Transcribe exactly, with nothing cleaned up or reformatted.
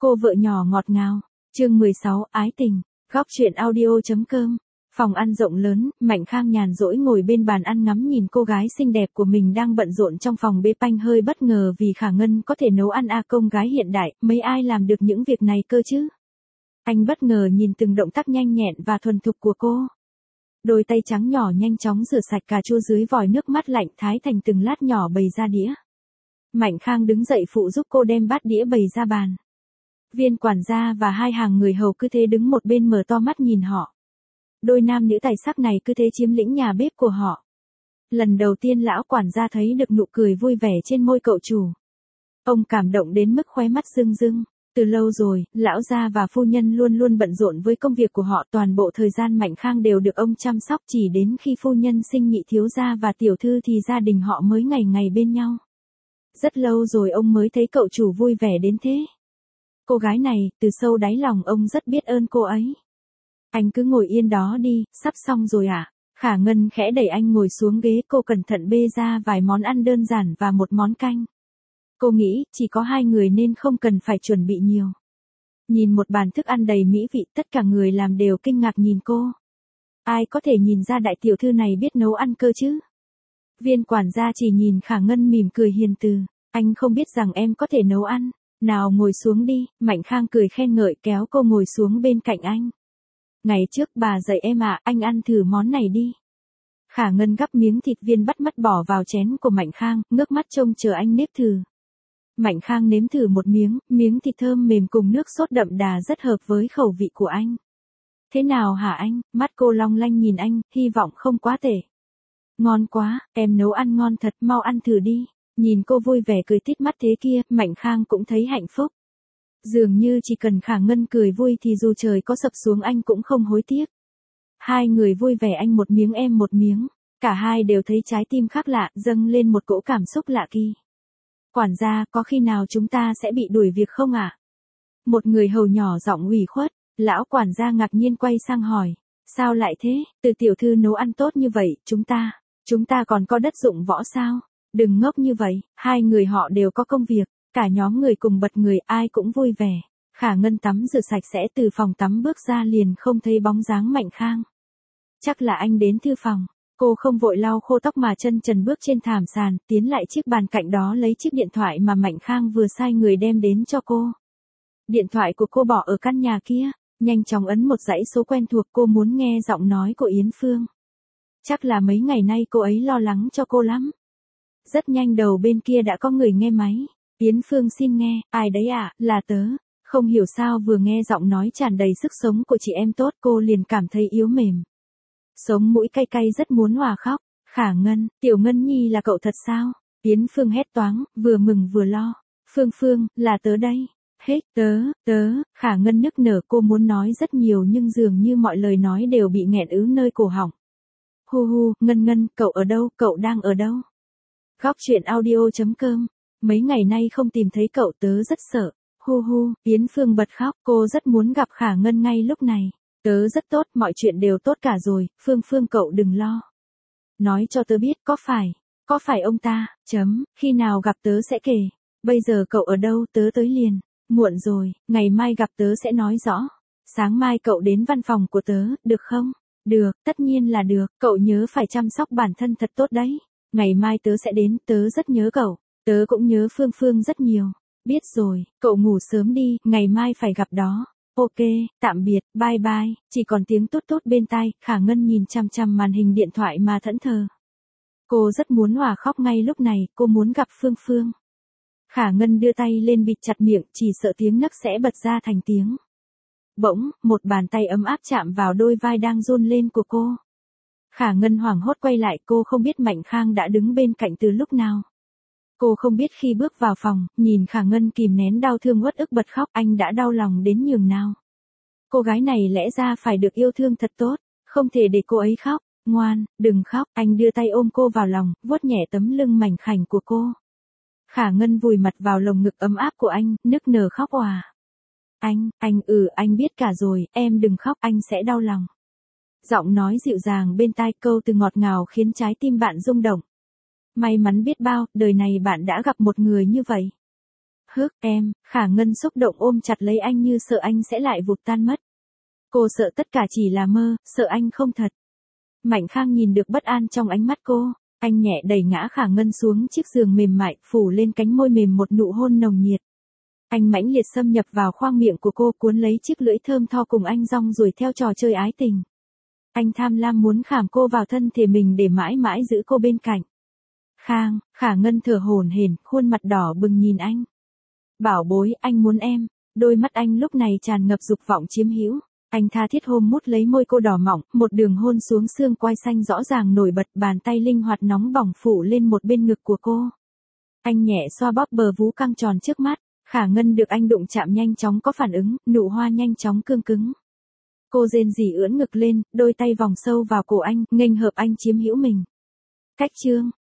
Cô vợ nhỏ ngọt ngào. Chương mười sáu, ái tình. Góc truyện audio.com. Phòng ăn rộng lớn, Mạnh Khang nhàn rỗi ngồi bên bàn ăn ngắm nhìn cô gái xinh đẹp của mình đang bận rộn trong phòng bếp, anh hơi bất ngờ vì Khả Ngân có thể nấu ăn a công gái hiện đại, mấy ai làm được những việc này cơ chứ? Anh bất ngờ nhìn từng động tác nhanh nhẹn và thuần thục của cô. Đôi tay trắng nhỏ nhanh chóng rửa sạch cà chua dưới vòi nước mát lạnh, thái thành từng lát nhỏ bày ra đĩa. Mạnh Khang đứng dậy phụ giúp cô đem bát đĩa bày ra bàn. Viên quản gia và hai hàng người hầu cứ thế đứng một bên mở to mắt nhìn họ. Đôi nam nữ tài sắc này cứ thế chiếm lĩnh nhà bếp của họ. Lần đầu tiên lão quản gia thấy được nụ cười vui vẻ trên môi cậu chủ. Ông cảm động đến mức khóe mắt rưng rưng. Từ lâu rồi, lão gia và phu nhân luôn luôn bận rộn với công việc của họ, toàn bộ thời gian Mạnh Khang đều được ông chăm sóc, chỉ đến khi phu nhân sinh nhị thiếu gia và tiểu thư thì gia đình họ mới ngày ngày bên nhau. Rất lâu rồi ông mới thấy cậu chủ vui vẻ đến thế. Cô gái này, từ sâu đáy lòng ông rất biết ơn cô ấy. Anh cứ ngồi yên đó đi, sắp xong rồi à? Khả Ngân khẽ đẩy anh ngồi xuống ghế, cô cẩn thận bê ra vài món ăn đơn giản và một món canh. Cô nghĩ, chỉ có hai người nên không cần phải chuẩn bị nhiều. Nhìn một bàn thức ăn đầy mỹ vị, tất cả người làm đều kinh ngạc nhìn cô. Ai có thể nhìn ra đại tiểu thư này biết nấu ăn cơ chứ? Viên quản gia chỉ nhìn Khả Ngân mỉm cười hiền từ. Anh không biết rằng em có thể nấu ăn. Nào ngồi xuống đi, Mạnh Khang cười khen ngợi kéo cô ngồi xuống bên cạnh anh. Ngày trước bà dạy em à, anh ăn thử món này đi. Khả Ngân gắp miếng thịt viên bắt mắt bỏ vào chén của Mạnh Khang, ngước mắt trông chờ anh nếm thử. Mạnh Khang nếm thử một miếng, miếng thịt thơm mềm cùng nước sốt đậm đà rất hợp với khẩu vị của anh. Thế nào hả anh? Mắt cô long lanh nhìn anh, hy vọng không quá tệ. Ngon quá, em nấu ăn ngon thật, mau ăn thử đi. Nhìn cô vui vẻ cười tít mắt thế kia, Mạnh Khang cũng thấy hạnh phúc. Dường như chỉ cần Khả Ngân cười vui thì dù trời có sập xuống anh cũng không hối tiếc. Hai người vui vẻ, anh một miếng em một miếng. Cả hai đều thấy trái tim khác lạ, dâng lên một cỗ cảm xúc lạ kỳ. Quản gia, có khi nào chúng ta sẽ bị đuổi việc không ạ? À? Một người hầu nhỏ giọng ủy khuất. Lão quản gia ngạc nhiên quay sang hỏi. Sao lại thế? Từ tiểu thư nấu ăn tốt như vậy, chúng ta, chúng ta còn có đất dụng võ sao? Đừng ngốc như vậy, hai người họ đều có công việc. Cả nhóm người cùng bật người, ai cũng vui vẻ. Khả Ngân tắm rửa sạch sẽ từ phòng tắm bước ra liền không thấy bóng dáng Mạnh Khang. Chắc là anh đến thư phòng. Cô không vội lau khô tóc mà chân trần bước trên thảm sàn, tiến lại chiếc bàn cạnh đó lấy chiếc điện thoại mà Mạnh Khang vừa sai người đem đến cho cô. Điện thoại của cô bỏ ở căn nhà kia, nhanh chóng ấn một dãy số quen thuộc, cô muốn nghe giọng nói của Yến Phương. Chắc là mấy ngày nay cô ấy lo lắng cho cô lắm. Rất nhanh đầu bên kia đã có người nghe máy. Yến Phương xin nghe, ai đấy ạ, à? Là tớ. Không hiểu sao vừa nghe giọng nói tràn đầy sức sống của chị em tốt cô liền cảm thấy yếu mềm. Sống mũi cay cay rất muốn hòa khóc. Khả Ngân, Tiểu Ngân Nhi là cậu thật sao? Yến Phương hét toáng, vừa mừng vừa lo. Phương Phương, là tớ đây. Hết, tớ, tớ, Khả Ngân nức nở, cô muốn nói rất nhiều nhưng dường như mọi lời nói đều bị nghẹn ứ nơi cổ họng. Hu hu, Ngân Ngân, cậu ở đâu, cậu đang ở đâu? Góc truyện audio.com. Mấy ngày nay không tìm thấy cậu, tớ rất sợ. Hu hu, Yến Phương bật khóc, cô rất muốn gặp Khả Ngân ngay lúc này. Tớ rất tốt, mọi chuyện đều tốt cả rồi, Phương Phương cậu đừng lo. Nói cho tớ biết, có phải, có phải ông ta, chấm, khi nào gặp tớ sẽ kể. Bây giờ cậu ở đâu, tớ tới liền. Muộn rồi, ngày mai gặp tớ sẽ nói rõ. Sáng mai cậu đến văn phòng của tớ, được không? Được, tất nhiên là được, cậu nhớ phải chăm sóc bản thân thật tốt đấy. Ngày mai tớ sẽ đến, tớ rất nhớ cậu. Tớ cũng nhớ Phương Phương rất nhiều. Biết rồi, cậu ngủ sớm đi, ngày mai phải gặp đó. Ok, tạm biệt, bye bye. Chỉ còn tiếng tút tút bên tai, Khả Ngân nhìn chằm chằm màn hình điện thoại mà thẫn thờ. Cô rất muốn hòa khóc ngay lúc này, cô muốn gặp Phương Phương. Khả Ngân đưa tay lên bịt chặt miệng, chỉ sợ tiếng nấc sẽ bật ra thành tiếng. Bỗng, một bàn tay ấm áp chạm vào đôi vai đang run lên của cô. Khả Ngân hoảng hốt quay lại, cô không biết Mạnh Khang đã đứng bên cạnh từ lúc nào. Cô không biết khi bước vào phòng, nhìn Khả Ngân kìm nén đau thương uất ức bật khóc, anh đã đau lòng đến nhường nào. Cô gái này lẽ ra phải được yêu thương thật tốt, không thể để cô ấy khóc. Ngoan, đừng khóc, anh đưa tay ôm cô vào lòng, vuốt nhẹ tấm lưng mảnh khảnh của cô. Khả Ngân vùi mặt vào lồng ngực ấm áp của anh, nức nở khóc òa. Anh, anh ừ, anh biết cả rồi, em đừng khóc, anh sẽ đau lòng. Giọng nói dịu dàng bên tai, câu từ ngọt ngào khiến trái tim bạn rung động. May mắn biết bao, đời này bạn đã gặp một người như vậy. Hước em, Khả Ngân xúc động ôm chặt lấy anh như sợ anh sẽ lại vụt tan mất. Cô sợ tất cả chỉ là mơ, sợ anh không thật. Mạnh Khang nhìn được bất an trong ánh mắt cô, anh nhẹ đẩy ngã Khả Ngân xuống chiếc giường mềm mại, phủ lên cánh môi mềm một nụ hôn nồng nhiệt. Anh mãnh liệt xâm nhập vào khoang miệng của cô, cuốn lấy chiếc lưỡi thơm tho cùng anh rong ruổi theo trò chơi ái tình. Anh tham lam muốn khảm cô vào thân thể mình để mãi mãi giữ cô bên cạnh. Khang, Khả Ngân thở hổn hển, khuôn mặt đỏ bừng nhìn anh. Bảo bối, anh muốn em. Đôi mắt anh lúc này tràn ngập dục vọng chiếm hữu. Anh tha thiết hôn mút lấy môi cô đỏ mỏng, một đường hôn xuống xương quai xanh rõ ràng nổi bật, bàn tay linh hoạt nóng bỏng phủ lên một bên ngực của cô. Anh nhẹ xoa bóp bờ vú căng tròn trước mắt, Khả Ngân được anh đụng chạm nhanh chóng có phản ứng, nụ hoa nhanh chóng cương cứng. Cô rên rỉ ưỡn ngực lên, đôi tay vòng sâu vào cổ anh, nghênh hợp anh chiếm hữu mình. Cách chương